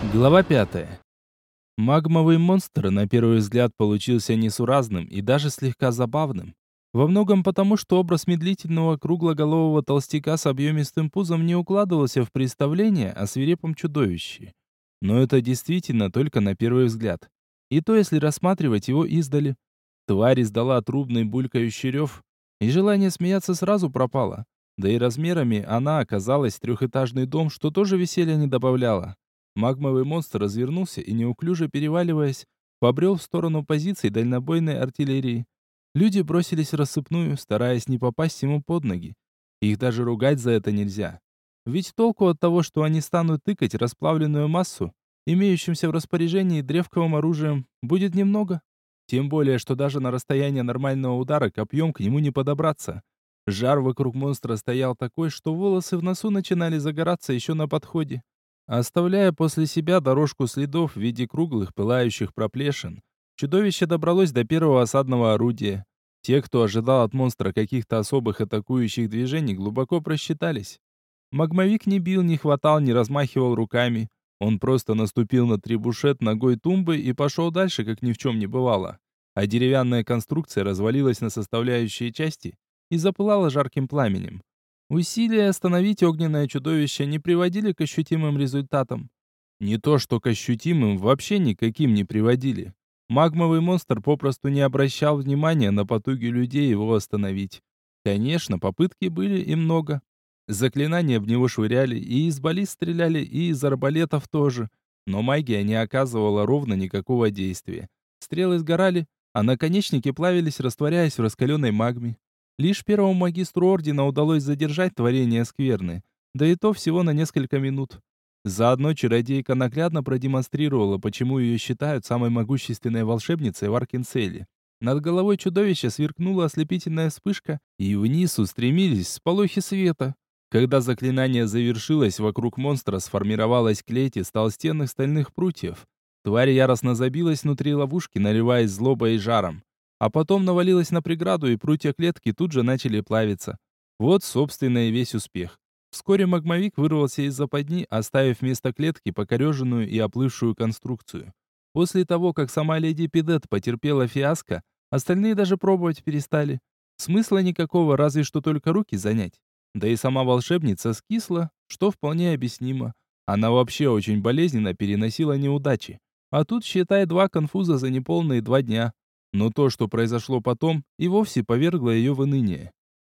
Глава 5. Магмовый монстр на первый взгляд получился несуразным и даже слегка забавным. Во многом потому, что образ медлительного круглоголового толстяка с объемистым пузом не укладывался в представление о свирепом чудовище. Но это действительно только на первый взгляд. И то, если рассматривать его издали. Тварь издала трубный булькающий рев, и желание смеяться сразу пропало. Да и размерами она оказалась трехэтажный дом, что тоже веселья не добавляло. Магмовый монстр развернулся и, неуклюже переваливаясь, побрел в сторону позиций дальнобойной артиллерии. Люди бросились в рассыпную, стараясь не попасть ему под ноги. Их даже ругать за это нельзя. Ведь толку от того, что они станут тыкать расплавленную массу, имеющимся в распоряжении древковым оружием, будет немного. Тем более, что даже на расстояние нормального удара копьем к нему не подобраться. Жар вокруг монстра стоял такой, что волосы в носу начинали загораться еще на подходе, оставляя после себя дорожку следов в виде круглых пылающих проплешин. Чудовище добралось до первого осадного орудия. Те, кто ожидал от монстра каких-то особых атакующих движений, глубоко просчитались. Магмовик не бил, не хватал, не размахивал руками. Он просто наступил на трибушет ногой тумбы и пошел дальше, как ни в чем не бывало. А деревянная конструкция развалилась на составляющие части и запылала жарким пламенем. Усилия остановить огненное чудовище не приводили к ощутимым результатам. Не то что к ощутимым, вообще никаким не приводили. Магмовый монстр попросту не обращал внимания на потуги людей его остановить. Конечно, попытки были и много. Заклинания в него швыряли, и из баллист стреляли, и из арбалетов тоже. Но магия не оказывала ровно никакого действия. Стрелы сгорали, а наконечники плавились, растворяясь в раскаленной магме. Лишь первому магистру ордена удалось задержать творение скверны, да и то всего на несколько минут. Заодно чародейка наглядно продемонстрировала, почему ее считают самой могущественной волшебницей в Аркенселе. Над головой чудовища сверкнула ослепительная вспышка, и вниз устремились сполохи света. Когда заклинание завершилось, вокруг монстра сформировалась клеть из толстенных стальных прутьев. Тварь яростно забилась внутри ловушки, наливаясь злобой и жаром. А потом навалилась на преграду, и прутья клетки тут же начали плавиться. Вот, собственно, и весь успех. Вскоре магмовик вырвался из западни, оставив вместо клетки покореженную и оплывшую конструкцию. После того, как сама леди Пидет потерпела фиаско, остальные даже пробовать перестали. Смысла никакого, разве что только руки занять. Да и сама волшебница скисла, что вполне объяснимо. Она вообще очень болезненно переносила неудачи. А тут, считай, 2 конфуза за неполные 2 дня. Но то, что произошло потом, и вовсе повергло ее в уныние.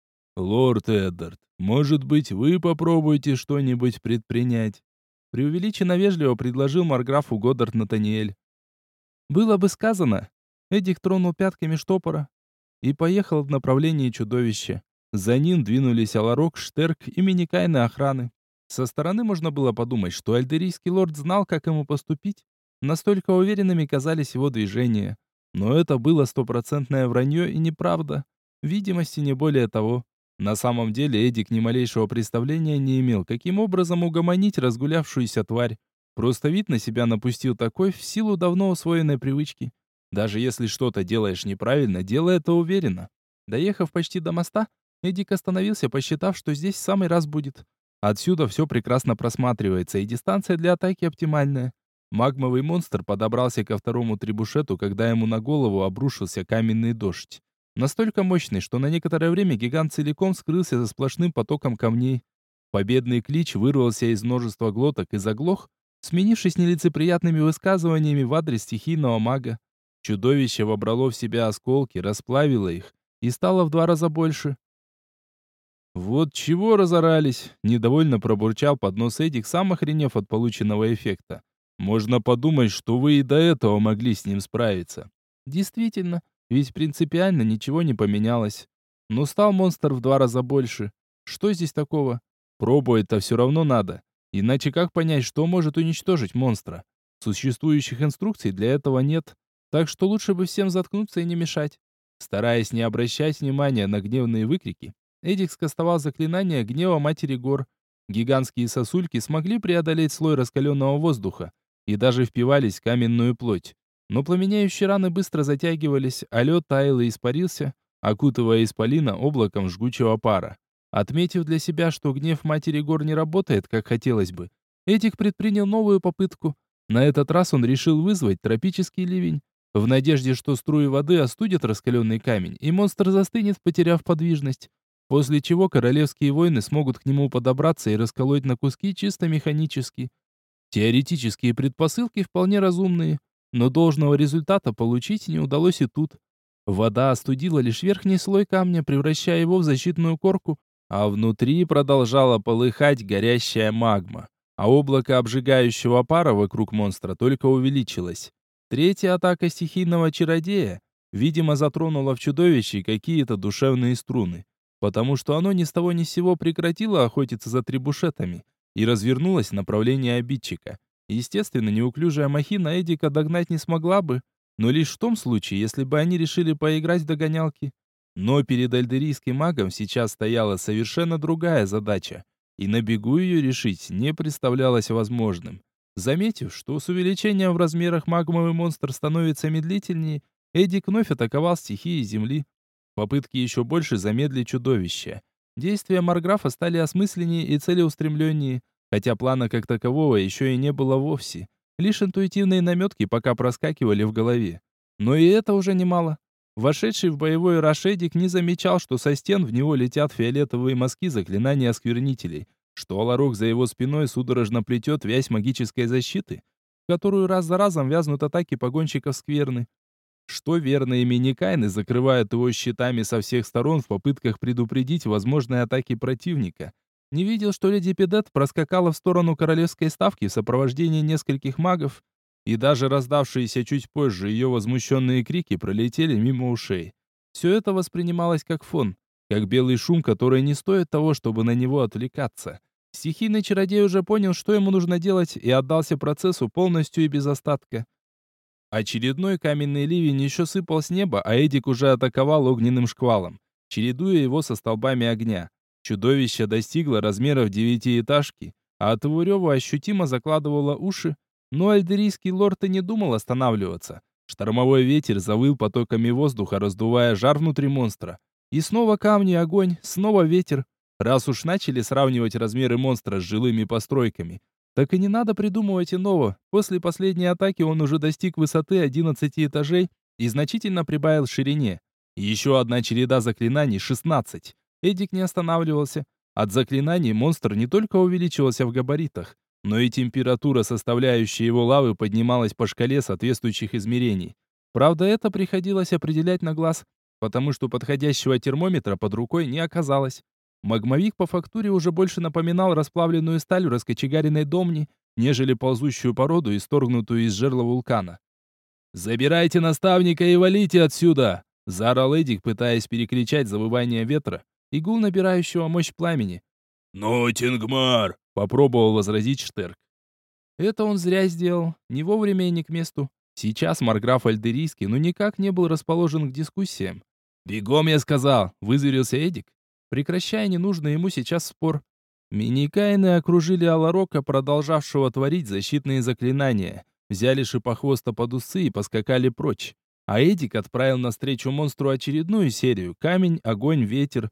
«Лорд Эддард, может быть, вы попробуете что-нибудь предпринять?» Преувеличенно вежливо предложил марграфу Годдард Натаниэль. Было бы сказано. Эдик тронул пятками штопора и поехал в направлении чудовища. За ним двинулись Аларок, Штерк и миникайны охраны. Со стороны можно было подумать, что альдерийский лорд знал, как ему поступить. Настолько уверенными казались его движения. Но это было стопроцентное вранье и неправда. Видимости не более того. На самом деле Эдик ни малейшего представления не имел, каким образом угомонить разгулявшуюся тварь. Просто вид на себя напустил такой в силу давно усвоенной привычки. Даже если что-то делаешь неправильно, делай это уверенно. Доехав почти до моста, Эдик остановился, посчитав, что здесь в самый раз будет. Отсюда все прекрасно просматривается, и дистанция для атаки оптимальная. Магмовый монстр подобрался ко второму трибушету, когда ему на голову обрушился каменный дождь. Настолько мощный, что на некоторое время гигант целиком скрылся за сплошным потоком камней. Победный клич вырвался из множества глоток и заглох, сменившись нелицеприятными высказываниями в адрес стихийного мага. Чудовище вобрало в себя осколки, расплавило их и стало в 2 раза больше. «Вот чего разорались!» — недовольно пробурчал под нос Эдик, сам охренев от полученного эффекта. «Можно подумать, что вы и до этого могли с ним справиться». Действительно, ведь принципиально ничего не поменялось. Но стал монстр в 2 раза больше. Что здесь такого? Пробовать-то все равно надо. Иначе как понять, что может уничтожить монстра? Существующих инструкций для этого нет. Так что лучше бы всем заткнуться и не мешать. Стараясь не обращать внимания на гневные выкрики, Эдик скостовал заклинание гнева Матери Гор. Гигантские сосульки смогли преодолеть слой раскаленного воздуха и даже впивались в каменную плоть. Но пламенеющие раны быстро затягивались, а лед таял и испарился, окутывая исполина облаком жгучего пара. Отметив для себя, что гнев Матери Гор не работает, как хотелось бы, Эдик предпринял новую попытку, На этот раз он решил вызвать тропический ливень, в надежде, что струи воды остудят раскаленный камень, и монстр застынет, потеряв подвижность, после чего королевские воины смогут к нему подобраться и расколоть на куски чисто механически. Теоретические предпосылки вполне разумные, но должного результата получить не удалось и тут. Вода остудила лишь верхний слой камня, превращая его в защитную корку, а внутри продолжала полыхать горящая магма, а облако обжигающего пара вокруг монстра только увеличилось. Третья атака стихийного чародея, видимо, затронула в чудовище какие-то душевные струны, потому что оно ни с того ни с сего прекратило охотиться за трибушетами и развернулось в направлении обидчика. Естественно, неуклюжая махина Эдика догнать не смогла бы, но лишь в том случае, если бы они решили поиграть в догонялки. Но перед альдерийским магом сейчас стояла совершенно другая задача, и на бегу ее решить не представлялось возможным. Заметив, что с увеличением в размерах магмовый монстр становится медлительнее, Эдик вновь атаковал стихии земли. Попытки еще больше замедлить чудовище. Действия Марграфа стали осмысленнее и целеустремленнее, хотя плана как такового еще и не было вовсе. Лишь интуитивные наметки пока проскакивали в голове. Но и это уже немало. Вошедший в боевой раж Эдик не замечал, что со стен в него летят фиолетовые мазки заклинания осквернителей, что Аларок за его спиной судорожно плетет вязь магической защиты, в которую раз за разом вязнут атаки погонщиков скверны. Что верные миникайны закрывают его щитами со всех сторон в попытках предупредить возможные атаки противника. Не видел, что леди Педет проскакала в сторону королевской ставки в сопровождении нескольких магов, и даже раздавшиеся чуть позже ее возмущенные крики пролетели мимо ушей. Все это воспринималось как фон, как белый шум, который не стоит того, чтобы на него отвлекаться. Стихийный чародей уже понял, что ему нужно делать, и отдался процессу полностью и без остатка. Очередной каменный ливень еще сыпал с неба, а Эдик уже атаковал огненным шквалом, чередуя его со столбами огня. Чудовище достигло размеров девятиэтажки, а от его рева ощутимо закладывало уши, но альдерийский лорд и не думал останавливаться. Штормовой ветер завыл потоками воздуха, раздувая жар внутри монстра. И снова камни, огонь, снова ветер. Раз уж начали сравнивать размеры монстра с жилыми постройками, так и не надо придумывать иного. После последней атаки он уже достиг высоты 11 этажей и значительно прибавил в ширине. Еще одна череда заклинаний — 16. Эдик не останавливался. От заклинаний монстр не только увеличивался в габаритах, но и температура, составляющая его лавы, поднималась по шкале соответствующих измерений. Правда, это приходилось определять на глаз, потому что подходящего термометра под рукой не оказалось. Магмовик по фактуре уже больше напоминал расплавленную сталь в раскочегаренной домне, нежели ползущую породу, исторгнутую из жерла вулкана. «Забирайте наставника и валите отсюда!» — заорал Эдик, пытаясь перекричать завывание ветра и гул набирающего мощь пламени. «Ну, Тингмар!» — попробовал возразить Штерк. Это он зря сделал, не вовремя и не к месту. Сейчас Марграф Альдерийский никак не был расположен к дискуссиям. «Бегом, я сказал!» — вызверился Эдик, прекращая ненужный ему сейчас спор. Миникайны окружили Аларока, продолжавшего творить защитные заклинания, взяли шипохвоста под усы и поскакали прочь. А Эдик отправил навстречу монстру очередную серию: камень, огонь, ветер.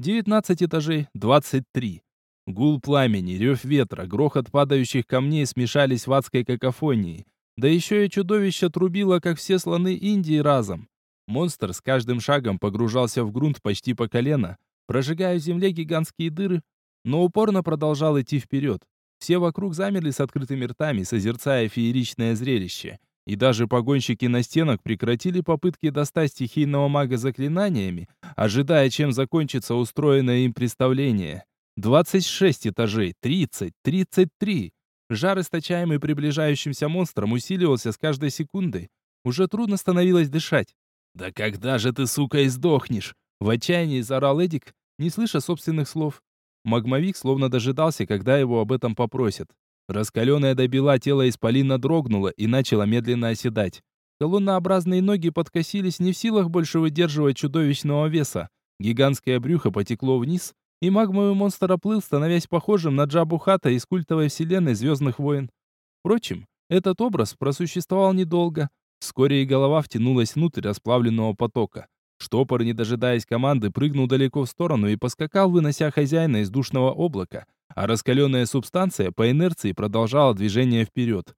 19 этажей, 23. Гул пламени, рев ветра, грохот падающих камней смешались в адской какофонии. Да еще и чудовище трубило, как все слоны Индии разом. Монстр с каждым шагом погружался в грунт почти по колено, прожигая в земле гигантские дыры, но упорно продолжал идти вперед. Все вокруг замерли с открытыми ртами, созерцая фееричное зрелище. И даже погонщики на стенах прекратили попытки достать стихийного мага заклинаниями, ожидая, чем закончится устроенное им представление. 26 этажей, 30, 33. Жар, источаемый приближающимся монстром, усиливался с каждой секундой. Уже трудно становилось дышать. «Да когда же ты, сука, и сдохнешь?» В отчаянии заорал Эдик, не слыша собственных слов. Магмовик словно дожидался, когда его об этом попросят. Раскаленное до бела тело исполина дрогнуло и начало медленно оседать. Колоннообразные ноги подкосились, не в силах больше выдерживать чудовищного веса. Гигантское брюхо потекло вниз, и магмовый монстр оплыл, становясь похожим на Джабу Хатта из культовой вселенной «Звездных войн». Впрочем, этот образ просуществовал недолго. Вскоре и голова втянулась внутрь расплавленного потока. Штопор, не дожидаясь команды, прыгнул далеко в сторону и поскакал, вынося хозяина из душного облака, а раскаленная субстанция по инерции продолжала движение вперед.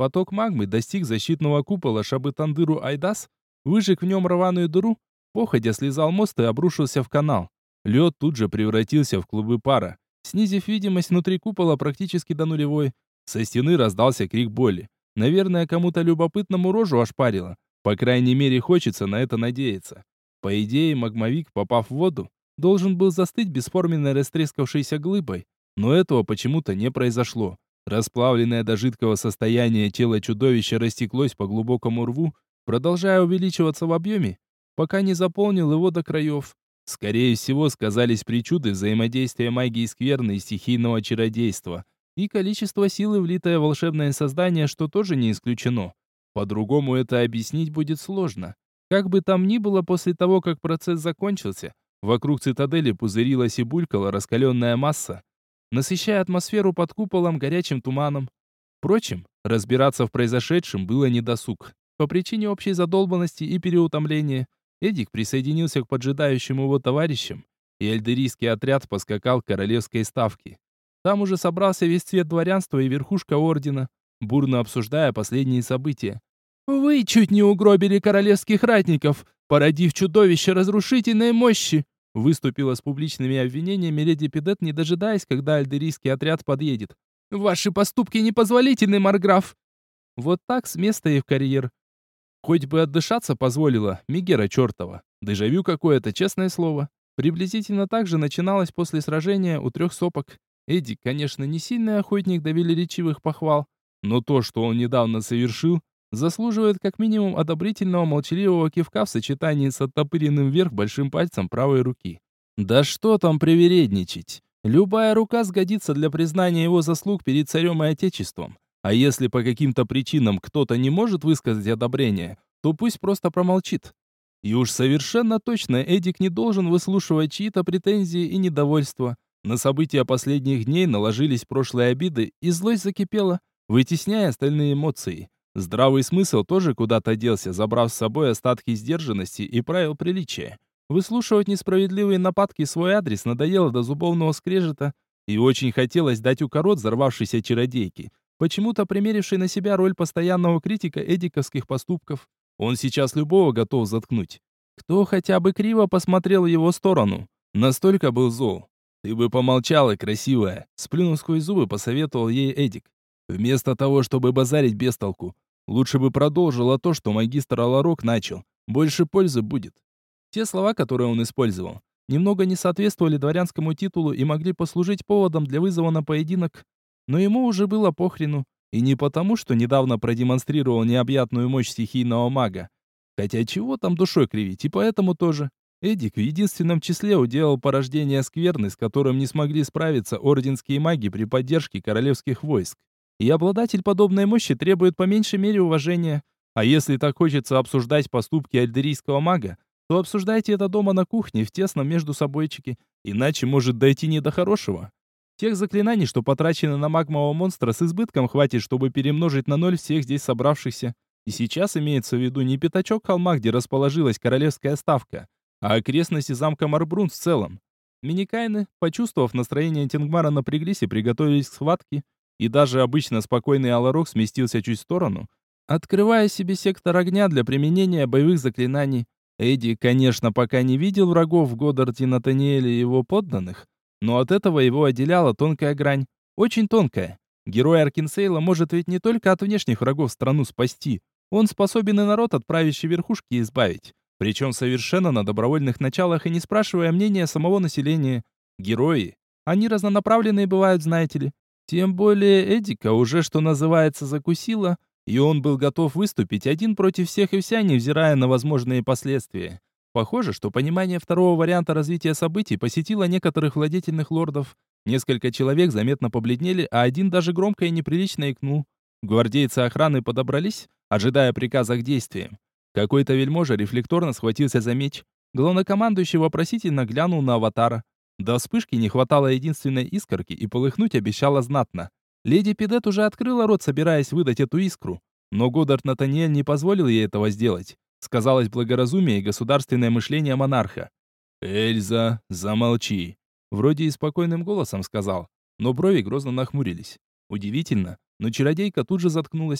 поток магмы достиг защитного купола Шабы-Тандыру-Айдас, выжег в нем рваную дыру, походя слезал мост и обрушился в канал. Лед тут же превратился в клубы пара, снизив видимость внутри купола практически до нулевой. Со стены раздался крик боли. Наверное, кому-то любопытному рожу ошпарило. По крайней мере, хочется на это надеяться. По идее, магмовик, попав в воду, должен был застыть бесформенной растрескавшейся глыбой, но этого почему-то не произошло. Расплавленное до жидкого состояния тело чудовища растеклось по глубокому рву, продолжая увеличиваться в объеме, пока не заполнил его до краев. Скорее всего, сказались причуды взаимодействия магии скверны и стихийного чародейства, и количество силы, влитое в волшебное создание, что тоже не исключено. По-другому это объяснить будет сложно. Как бы там ни было, после того, как процесс закончился, вокруг цитадели пузырилась и булькала раскаленная масса, насыщая атмосферу под куполом горячим туманом. Впрочем, разбираться в произошедшем было недосуг. По причине общей задолбанности и переутомления, Эдик присоединился к поджидающим его товарищам, и альдерийский отряд поскакал к королевской ставке. Там уже собрался весь цвет дворянства и верхушка ордена, бурно обсуждая последние события. «Вы чуть не угробили королевских ратников, породив чудовище разрушительной мощи!» Выступила с публичными обвинениями леди Пидет, не дожидаясь, когда альдерийский отряд подъедет. «Ваши поступки непозволительны, марграф!» Вот так с места и в карьер. Хоть бы отдышаться позволила, Мегера чертова. Дежавю какое-то, честное слово. Приблизительно так же начиналось после сражения у 3 сопок. Эдик, конечно, не сильный охотник до велеречивых похвал, но то, что он недавно совершил, заслуживает как минимум одобрительного молчаливого кивка в сочетании с оттопыренным вверх большим пальцем правой руки. Да что там привередничать? Любая рука сгодится для признания его заслуг перед царем и отечеством. А если по каким-то причинам кто-то не может высказать одобрение, то пусть просто промолчит. И уж совершенно точно Эдик не должен выслушивать чьи-то претензии и недовольства. На события последних дней наложились прошлые обиды, и злость закипела, вытесняя остальные эмоции. Здравый смысл тоже куда-то делся, забрав с собой остатки сдержанности и правил приличия. Выслушивать несправедливые нападки в свой адрес надоело до зубовного скрежета, и очень хотелось дать укорот взорвавшейся чародейке, почему-то примерившей на себя роль постоянного критика эдиковских поступков. Он сейчас любого готов заткнуть. Кто хотя бы криво посмотрел в его сторону, настолько был зол. «Ты бы помолчала, красивая», — сплюнув сквозь зубы, посоветовал ей Эдик. «Вместо того, чтобы базарить без толку, лучше бы продолжила то, что магистр Аларок начал. Больше пользы будет». Те слова, которые он использовал, немного не соответствовали дворянскому титулу и могли послужить поводом для вызова на поединок. Но ему уже было похрену. И не потому, что недавно продемонстрировал необъятную мощь стихийного мага. Хотя чего там душой кривить, и поэтому тоже. Эдик в единственном числе уделал порождение скверны, с которым не смогли справиться орденские маги при поддержке королевских войск. И обладатель подобной мощи требует по меньшей мере уважения. А если так хочется обсуждать поступки альдерийского мага, то обсуждайте это дома на кухне в тесном между собойчике, иначе может дойти не до хорошего. Тех заклинаний, что потрачены на магмового монстра, с избытком хватит, чтобы перемножить на 0 всех здесь собравшихся. И сейчас имеется в виду не пятачок холма, где расположилась королевская ставка, а окрестности замка Марбрун в целом. Миникайны, почувствовав настроение Тенгмара, напряглись и приготовились к схватке, и даже обычно спокойный Аларок сместился чуть в сторону, открывая себе сектор огня для применения боевых заклинаний. Эдди, конечно, пока не видел врагов в Годдарде, Натаниэле и его подданных, но от этого его отделяла тонкая грань. Очень тонкая. Герой Аркинсейла может ведь не только от внешних врагов страну спасти, он способен и народ от правящей верхушки избавить. Причем совершенно на добровольных началах и не спрашивая мнения самого населения. Герои, они разнонаправленные бывают, знаете ли. Тем более Эдика уже, что называется, закусила, и он был готов выступить один против всех и вся, невзирая на возможные последствия. Похоже, что понимание второго варианта развития событий посетило некоторых владетельных лордов. Несколько человек заметно побледнели, а один даже громко и неприлично икнул. Гвардейцы охраны подобрались, ожидая приказа к действиям. Какой-то вельможа рефлекторно схватился за меч. Главнокомандующий вопросительно глянул на аватара. До вспышки не хватало единственной искорки, и полыхнуть обещала знатно. Леди Пидет уже открыла рот, собираясь выдать эту искру, но Годдард Натаниэль не позволил ей этого сделать. Сказалось благоразумие и государственное мышление монарха. «Эльза, замолчи!» Вроде и спокойным голосом сказал, но брови грозно нахмурились. Удивительно, но чародейка тут же заткнулась.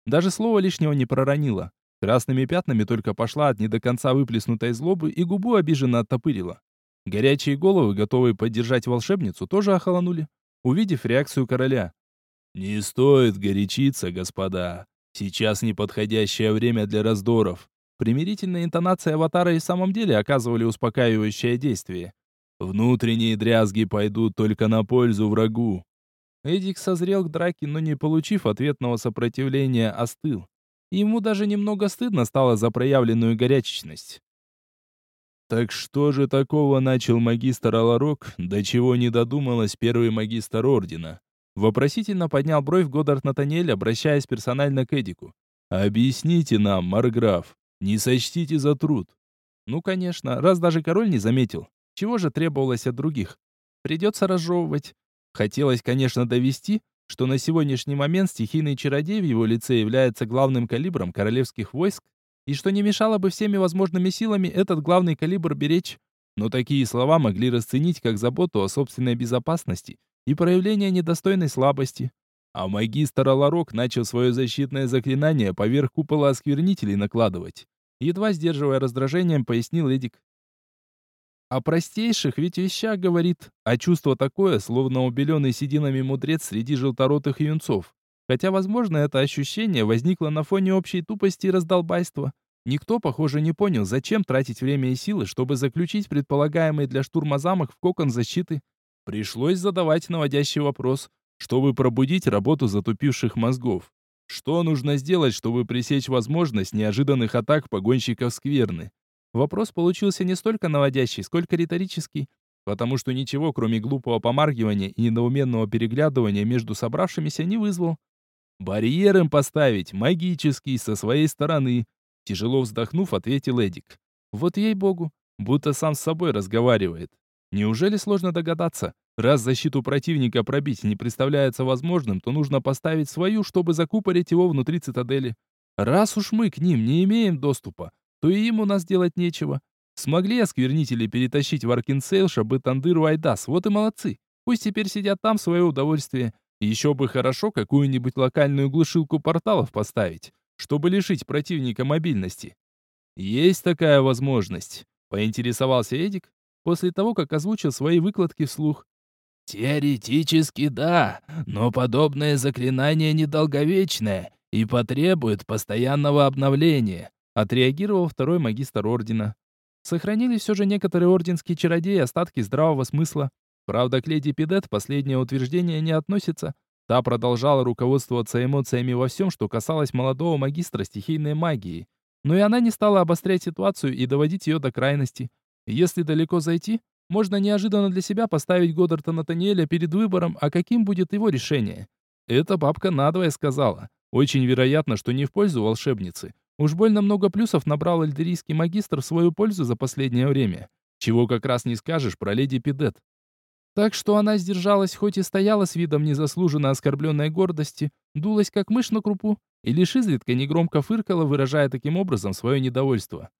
Даже слова лишнего не проронила. Красными пятнами только пошла от не до конца выплеснутой злобы и губу обиженно оттопырила. Горячие головы, готовые поддержать волшебницу, тоже охолонули, увидев реакцию короля. «Не стоит горячиться, господа. Сейчас неподходящее время для раздоров». Примирительные интонации аватара и в самом деле оказывали успокаивающее действие. «Внутренние дрязги пойдут только на пользу врагу». Эдик созрел к драке, но не получив ответного сопротивления, остыл. Ему даже немного стыдно стало за проявленную горячечность. «Так что же такого начал магистр Аларок, до чего не додумалась первый магистр Ордена?» Вопросительно поднял бровь Годдард Натаниэль, обращаясь персонально к Эдику. «Объясните нам, марграф, не сочтите за труд». Ну, конечно, раз даже король не заметил, чего же требовалось от других? Придется разжевывать. Хотелось, конечно, довести, что на сегодняшний момент стихийный чародей в его лице является главным калибром королевских войск, и что не мешало бы всеми возможными силами этот главный калибр беречь. Но такие слова могли расценить как заботу о собственной безопасности и проявление недостойной слабости. А магистр Аларок начал свое защитное заклинание поверх купола осквернителей накладывать. Едва сдерживая раздражением, пояснил Эдик. О простейших ведь вещах говорит, а чувство такое, словно убеленный сединами мудрец среди желторотых юнцов. Хотя, возможно, это ощущение возникло на фоне общей тупости и раздолбайства. Никто, похоже, не понял, зачем тратить время и силы, чтобы заключить предполагаемый для штурма замок в кокон защиты. Пришлось задавать наводящий вопрос, чтобы пробудить работу затупивших мозгов. Что нужно сделать, чтобы пресечь возможность неожиданных атак погонщиков скверны? Вопрос получился не столько наводящий, сколько риторический, потому что ничего, кроме глупого помаргивания и недоуменного переглядывания между собравшимися, не вызвал. «Барьер им поставить, магический, со своей стороны», тяжело вздохнув, ответил Эдик. «Вот ей-богу, будто сам с собой разговаривает. Неужели сложно догадаться? Раз защиту противника пробить не представляется возможным, то нужно поставить свою, чтобы закупорить его внутри цитадели. Раз уж мы к ним не имеем доступа, то и им у нас делать нечего. Смогли осквернители перетащить в Аркинсейл, Шабы-Тандыр, Айдас, вот и молодцы. Пусть теперь сидят там в свое удовольствие. Еще бы хорошо какую-нибудь локальную глушилку порталов поставить, чтобы лишить противника мобильности». «Есть такая возможность», — поинтересовался Эдик, после того, как озвучил свои выкладки вслух. «Теоретически да, но подобное заклинание недолговечное и потребует постоянного обновления», отреагировал второй магистр Ордена. Сохранились все же некоторые орденские чародеи остатки здравого смысла. Правда, к леди Пидет последнее утверждение не относится. Та продолжала руководствоваться эмоциями во всем, что касалось молодого магистра стихийной магии. Но и она не стала обострять ситуацию и доводить ее до крайности. Если далеко зайти, можно неожиданно для себя поставить Годдарда Натаниэля перед выбором, а каким будет его решение. Эта бабка надвое сказала. Очень вероятно, что не в пользу волшебницы. Уж больно много плюсов набрал эльдерийский магистр в свою пользу за последнее время. Чего как раз не скажешь про леди Пидет. Так что она сдержалась, хоть и стояла с видом незаслуженно оскорбленной гордости, дулась как мышь на крупу и лишь изредка негромко фыркала, выражая таким образом свое недовольство.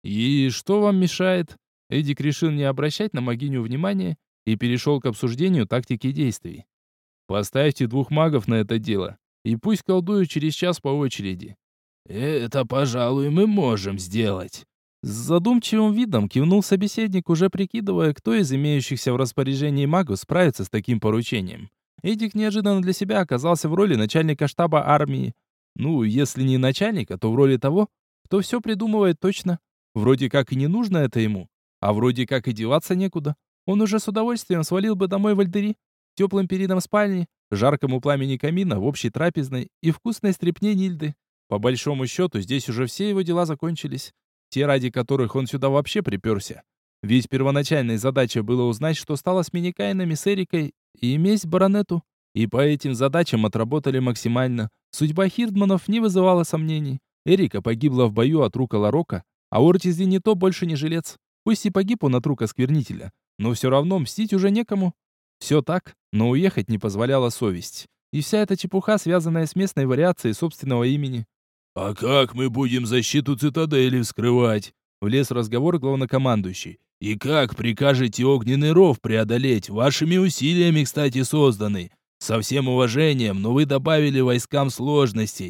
«И что вам мешает?» Эдик решил не обращать на могиню внимания и перешел к обсуждению тактики действий. «Поставьте 2 магов на это дело, и пусть колдуют через час по очереди». «Это, пожалуй, мы можем сделать». С задумчивым видом кивнул собеседник, уже прикидывая, кто из имеющихся в распоряжении магов справится с таким поручением. Эдик неожиданно для себя оказался в роли начальника штаба армии. Ну, если не начальника, то в роли того, кто все придумывает точно. Вроде как и не нужно это ему, а вроде как и деваться некуда. Он уже с удовольствием свалил бы домой в Альдери, теплым перидом спальни, жаркому пламени камина в общей трапезной и вкусной стрепне Нильды. По большому счету, здесь уже все его дела закончились. Те, ради которых он сюда вообще приперся. Ведь первоначальной задачей было узнать, что стало с Миникайнами, с Эрикой и месть баронету. И по этим задачам отработали максимально. Судьба Хирдманов не вызывала сомнений. Эрика погибла в бою от рук Аларока, а Ортис Денито больше не жилец. Пусть и погиб он от рук осквернителя, но все равно мстить уже некому. Все так, но уехать не позволяла совесть. И вся эта чепуха, связанная с местной вариацией собственного имени. «А как мы будем защиту цитадели вскрывать?» Влез в разговор главнокомандующий. «И как прикажете огненный ров преодолеть? Вашими усилиями, кстати, созданный. Со всем уважением, но вы добавили войскам сложностей».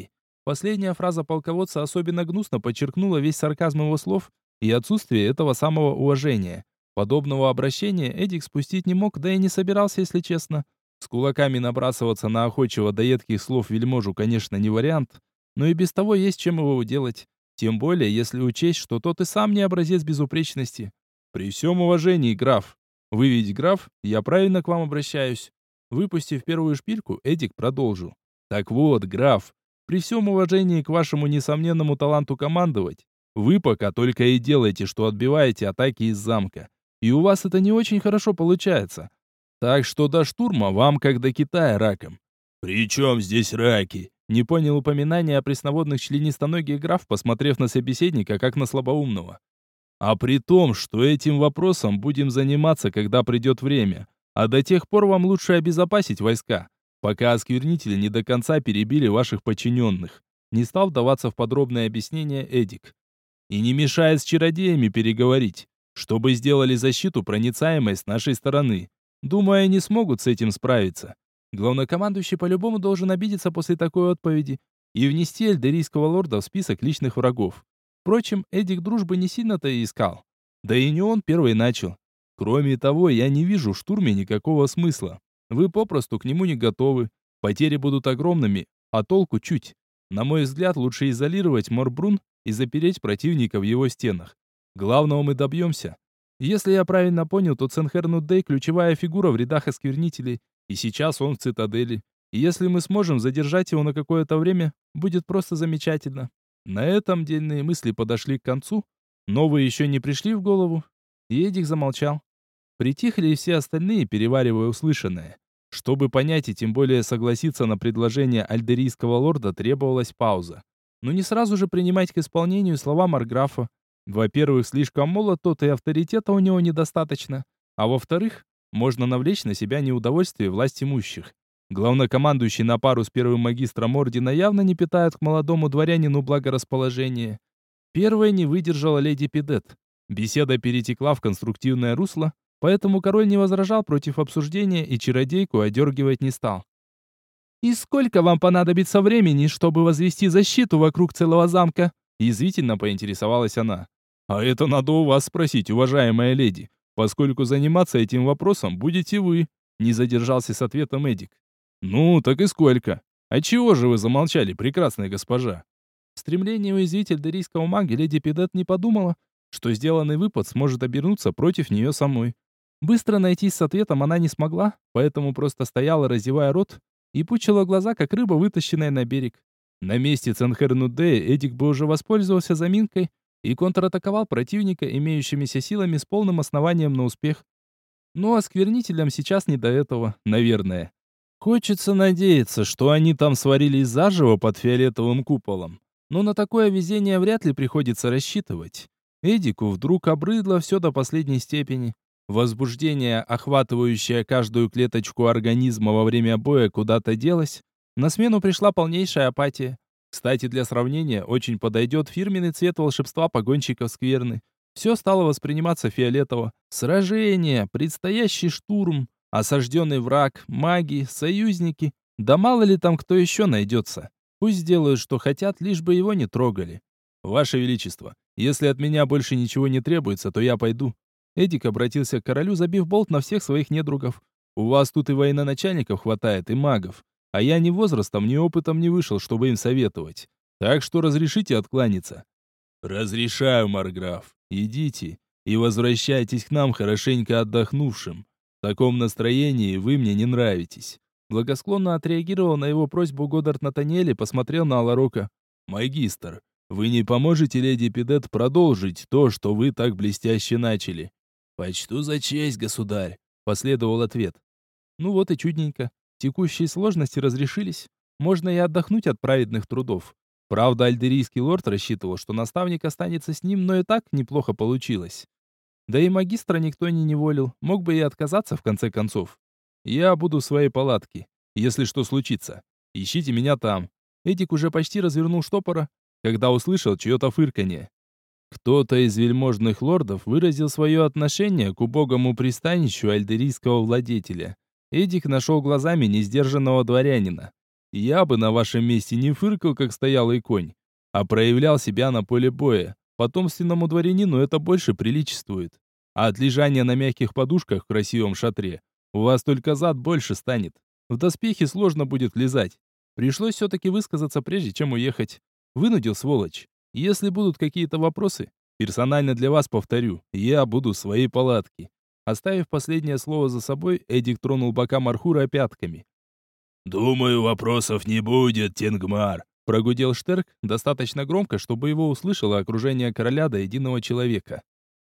Последняя фраза полководца особенно гнусно подчеркнула весь сарказм его слов и отсутствие этого самого уважения. Подобного обращения Эдик спустить не мог, да и не собирался, если честно. С кулаками набрасываться на охотчего до едких слов вельможу, конечно, не вариант, но и без того есть чем его уделать. Тем более, если учесть, что тот и сам не образец безупречности. При всем уважении, граф. Вы ведь граф, я правильно к вам обращаюсь. Выпустив первую шпильку, Эдик продолжил. Так вот, граф, при всем уважении к вашему несомненному таланту командовать, вы пока только и делаете, что отбиваете атаки из замка. И у вас это не очень хорошо получается. Так что до штурма вам как до Китая раком. «При чем здесь раки?» Не понял упоминания о пресноводных членистоногих граф, посмотрев на собеседника как на слабоумного. А при том, что этим вопросом будем заниматься, когда придет время. А до тех пор вам лучше обезопасить войска, пока осквернители не до конца перебили ваших подчиненных. Не стал вдаваться в подробное объяснение Эдик. И не мешает с чародеями переговорить, чтобы сделали защиту проницаемой с нашей стороны. Думаю, они смогут с этим справиться. Главнокомандующий по-любому должен обидеться после такой отповеди и внести эльдерийского лорда в список личных врагов. Впрочем, Эдик дружбы не сильно-то и искал. Да и не он первый начал. Кроме того, я не вижу в штурме никакого смысла. Вы попросту к нему не готовы. Потери будут огромными, а толку чуть. На мой взгляд, лучше изолировать Морбрун и запереть противника в его стенах. Главного мы добьемся. Если я правильно понял, то Ценхер-Нуддей ключевая фигура в рядах осквернителей, и сейчас он в цитадели. И если мы сможем задержать его на какое-то время, будет просто замечательно. На этом дельные мысли подошли к концу, новые еще не пришли в голову, и Эдик замолчал. Притихли и все остальные, переваривая услышанное. Чтобы понять и тем более согласиться на предложение альдерийского лорда, требовалась пауза. Но не сразу же принимать к исполнению слова Марграфа. Во-первых, слишком молод тот, и авторитета у него недостаточно. А во-вторых, можно навлечь на себя неудовольствие власть имущих. Главнокомандующий на пару с первым магистром ордена явно не питает к молодому дворянину благорасположения. Первой не выдержала леди Пидет. Беседа перетекла в конструктивное русло, поэтому король не возражал против обсуждения и чародейку одергивать не стал. «И сколько вам понадобится времени, чтобы возвести защиту вокруг целого замка?» Язвительно поинтересовалась она. «А это надо у вас спросить, уважаемая леди, поскольку заниматься этим вопросом будете вы», не задержался с ответом Эдик. «Ну, так и сколько? А чего же вы замолчали, прекрасная госпожа?» В стремлении уязвить эльдерийского мага леди Пидет не подумала, что сделанный выпад сможет обернуться против нее самой. Быстро найтись с ответом она не смогла, поэтому просто стояла, разевая рот, и пучила глаза, как рыба, вытащенная на берег. На месте Ценхер-Нуддея Эдик бы уже воспользовался заминкой и контратаковал противника имеющимися силами с полным основанием на успех. Но осквернителям сейчас не до этого, наверное. Хочется надеяться, что они там сварились заживо под фиолетовым куполом. Но на такое везение вряд ли приходится рассчитывать. Эдику вдруг обрыдло все до последней степени. Возбуждение, охватывающее каждую клеточку организма во время боя, куда-то делось. На смену пришла полнейшая апатия. Кстати, для сравнения, очень подойдет фирменный цвет волшебства погонщиков скверны. Все стало восприниматься фиолетово. Сражение, предстоящий штурм, осажденный враг, маги, союзники. Да мало ли там кто еще найдется. Пусть делают, что хотят, лишь бы его не трогали. «Ваше Величество, если от меня больше ничего не требуется, то я пойду». Эдик обратился к королю, забив болт на всех своих недругов. «У вас тут и военачальников хватает, и магов. А я ни возрастом, ни опытом не вышел, чтобы им советовать. Так что разрешите откланяться». «Разрешаю, Марграф. Идите и возвращайтесь к нам хорошенько отдохнувшим. В таком настроении вы мне не нравитесь». Благосклонно отреагировал на его просьбу Годдард Натаниэль и посмотрел на Аларока. «Магистр, вы не поможете леди Пидет продолжить то, что вы так блестяще начали?» «Почту за честь, государь», — последовал ответ. Ну вот и чудненько. Текущие сложности разрешились. Можно и отдохнуть от праведных трудов. Правда, альдерийский лорд рассчитывал, что наставник останется с ним, но и так неплохо получилось. Да и магистра никто не неволил, мог бы и отказаться в конце концов. «Я буду в своей палатке. Если что случится, ищите меня там». Эдик уже почти развернул штопора, когда услышал чье-то фырканье. Кто-то из вельможных лордов выразил свое отношение к убогому пристанищу альдерийского владетеля. Эдик нашел глазами несдержанного дворянина. Я бы на вашем месте не фыркал, как стоялый конь, а проявлял себя на поле боя. Потомственному дворянину это больше приличествует. А от лежания на мягких подушках в красивом шатре у вас только зад больше станет. В доспехи сложно будет влезать. Пришлось все-таки высказаться, прежде чем уехать. Вынудил, сволочь. Если будут какие-то вопросы, персонально для вас повторю, я буду в своей палатке. Оставив последнее слово за собой, Эдик тронул бока Мархура пятками. «Думаю, вопросов не будет, Тенгмар», Прогудел Штерк достаточно громко, чтобы его услышало окружение короля до единого человека.